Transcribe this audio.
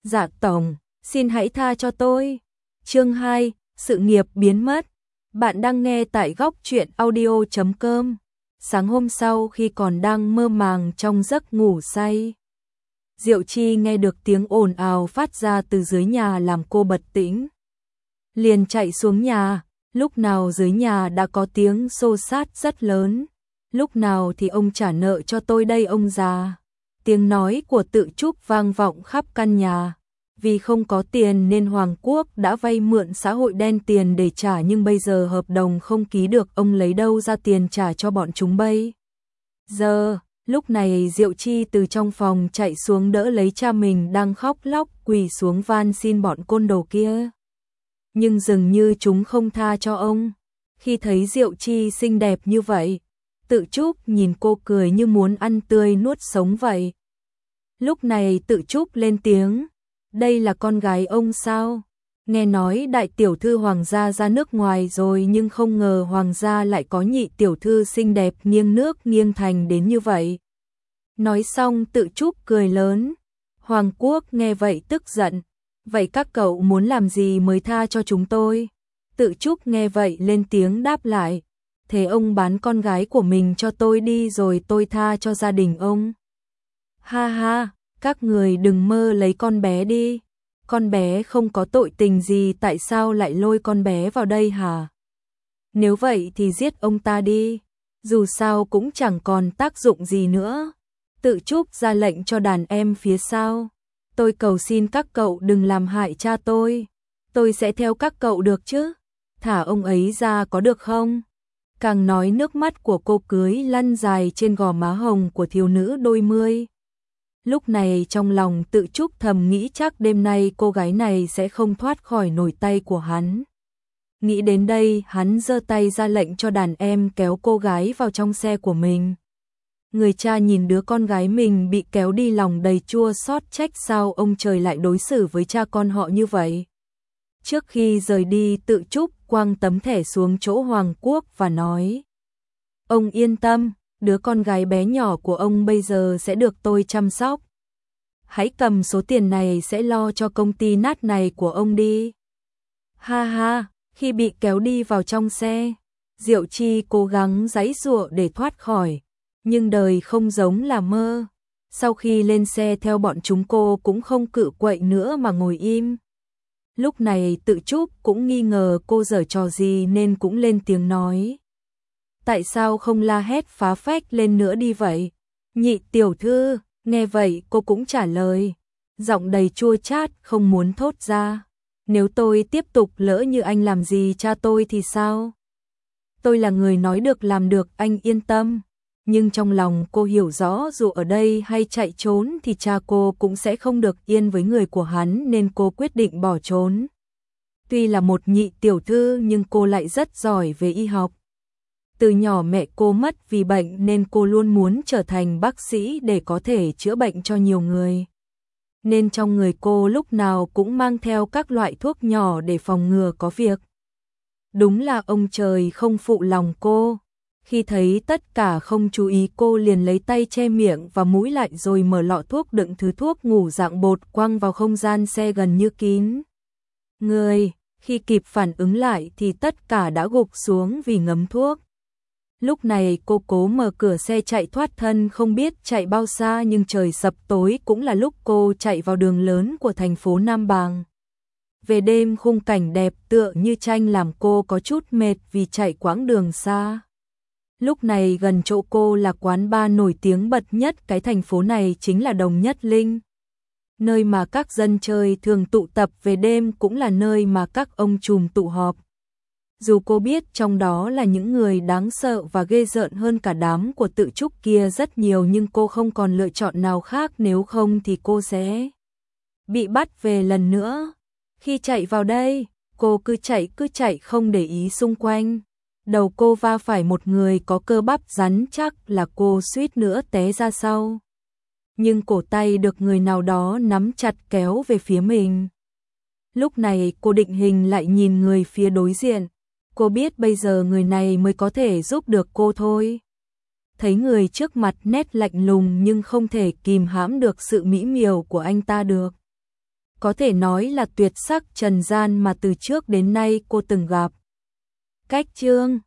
Dạ tổng, xin hãy tha cho tôi. Chương 2, sự nghiệp biến mất. Bạn đang nghe tại góc truyện audio.com. Sáng hôm sau khi còn đang mơ màng trong giấc ngủ say, Diệu Chi nghe được tiếng ồn ào phát ra từ dưới nhà làm cô bật tỉnh. Liền chạy xuống nhà, lúc nào dưới nhà đã có tiếng xô xát rất lớn. Lúc nào thì ông trả nợ cho tôi đây ông già. Tiếng nói của Tự Trúc vang vọng khắp căn nhà. Vì không có tiền nên Hoàng Quốc đã vay mượn xã hội đen tiền để trả, nhưng bây giờ hợp đồng không ký được, ông lấy đâu ra tiền trả cho bọn chúng bây giờ. Lúc này Diệu Chi từ trong phòng chạy xuống đỡ lấy cha mình đang khóc lóc quỳ xuống van xin bọn côn đồ kia. Nhưng dường như chúng không tha cho ông. Khi thấy Diệu Chi xinh đẹp như vậy, Tự Trúc nhìn cô cười như muốn ăn tươi nuốt sống vậy. Lúc này Tự Trúc lên tiếng, đây là con gái ông sao? Nghe nói đại tiểu thư Hoàng gia ra nước ngoài rồi, nhưng không ngờ Hoàng gia lại có nhị tiểu thư xinh đẹp nghiêng nước nghiêng thành đến như vậy. Nói xong Tự Trúc cười lớn. Hoàng Quốc nghe vậy tức giận. Vậy các cậu muốn làm gì mới tha cho chúng tôi? Tự Trúc nghe vậy lên tiếng đáp lại. Thế ông bán con gái của mình cho tôi đi rồi tôi tha cho gia đình ông. Ha ha, các người đừng mơ lấy con bé đi. Con bé không có tội tình gì, tại sao lại lôi con bé vào đây hả? Nếu vậy thì giết ông ta đi. Dù sao cũng chẳng còn tác dụng gì nữa. Tự Trúc ra lệnh cho đàn em phía sau. Tôi cầu xin các cậu đừng làm hại cha tôi. Tôi sẽ theo các cậu được chứ? Thả ông ấy ra có được không? Càng nói nước mắt của cô cưới lăn dài trên gò má hồng của thiếu nữ đôi mươi. Lúc này trong lòng Tự Trúc thầm nghĩ chắc đêm nay cô gái này sẽ không thoát khỏi nổi tay của hắn. Nghĩ đến đây hắn giơ tay ra lệnh cho đàn em kéo cô gái vào trong xe của mình. Người cha nhìn đứa con gái mình bị kéo đi lòng đầy chua xót, trách sao ông trời lại đối xử với cha con họ như vậy. Trước khi rời đi Tự Trúc quăng tấm thẻ xuống chỗ Hoàng Quốc và nói: ông yên tâm, đứa con gái bé nhỏ của ông bây giờ sẽ được tôi chăm sóc. Hãy cầm số tiền này sẽ lo cho công ty nát này của ông đi. Ha ha, khi bị kéo đi vào trong xe, Diệu Chi cố gắng giãy giụa để thoát khỏi, nhưng đời không giống là mơ. Sau khi lên xe theo bọn chúng cô cũng không cự quậy nữa mà ngồi im. Lúc này Tự Trúc cũng nghi ngờ cô giở trò gì nên cũng lên tiếng nói. Tại sao không la hét phá phách lên nữa đi vậy? Nhị tiểu thư, nghe vậy cô cũng trả lời. Giọng đầy chua chát không muốn thốt ra. Nếu tôi tiếp tục lỡ như anh làm gì cha tôi thì sao? Tôi là người nói được làm được, anh yên tâm. Nhưng trong lòng cô hiểu rõ dù ở đây hay chạy trốn thì cha cô cũng sẽ không được yên với người của hắn, nên cô quyết định bỏ trốn. Tuy là một nhị tiểu thư nhưng cô lại rất giỏi về y học. Từ nhỏ mẹ cô mất vì bệnh nên cô luôn muốn trở thành bác sĩ để có thể chữa bệnh cho nhiều người. Nên trong người cô lúc nào cũng mang theo các loại thuốc nhỏ để phòng ngừa có việc. Đúng là ông trời không phụ lòng cô. Khi thấy tất cả không chú ý cô liền lấy tay che miệng và mũi lại rồi mở lọ thuốc đựng thứ thuốc ngủ dạng bột quăng vào không gian xe gần như kín người. Khi kịp phản ứng lại thì tất cả đã gục xuống vì ngấm thuốc. Lúc này cô cố mở cửa xe chạy thoát thân, không biết chạy bao xa nhưng trời sập tối cũng là lúc cô chạy vào đường lớn của thành phố Nam Bàng. Về đêm khung cảnh đẹp tựa như tranh làm cô có chút mệt vì chạy quãng đường xa. Lúc này gần chỗ cô là quán bar nổi tiếng bật nhất cái thành phố này, chính là Đồng Nhất Linh. Nơi mà các dân chơi thường tụ tập về đêm, cũng là nơi mà các ông trùm tụ họp. Dù cô biết trong đó là những người đáng sợ và ghê rợn hơn cả đám của Tự Trúc kia rất nhiều, nhưng cô không còn lựa chọn nào khác, nếu không thì cô sẽ bị bắt về lần nữa. Khi chạy vào đây, cô cứ chạy không để ý xung quanh. Đầu cô va phải một người có cơ bắp rắn chắc là cô suýt nữa té ra sau. Nhưng cổ tay được người nào đó nắm chặt kéo về phía mình. Lúc này cô định hình lại nhìn người phía đối diện. Cô biết bây giờ người này mới có thể giúp được cô thôi. Thấy người trước mặt nét lạnh lùng nhưng không thể kìm hãm được sự mỹ miều của anh ta được. có thể nói là tuyệt sắc trần gian mà từ trước đến nay cô từng gặp. Cách chương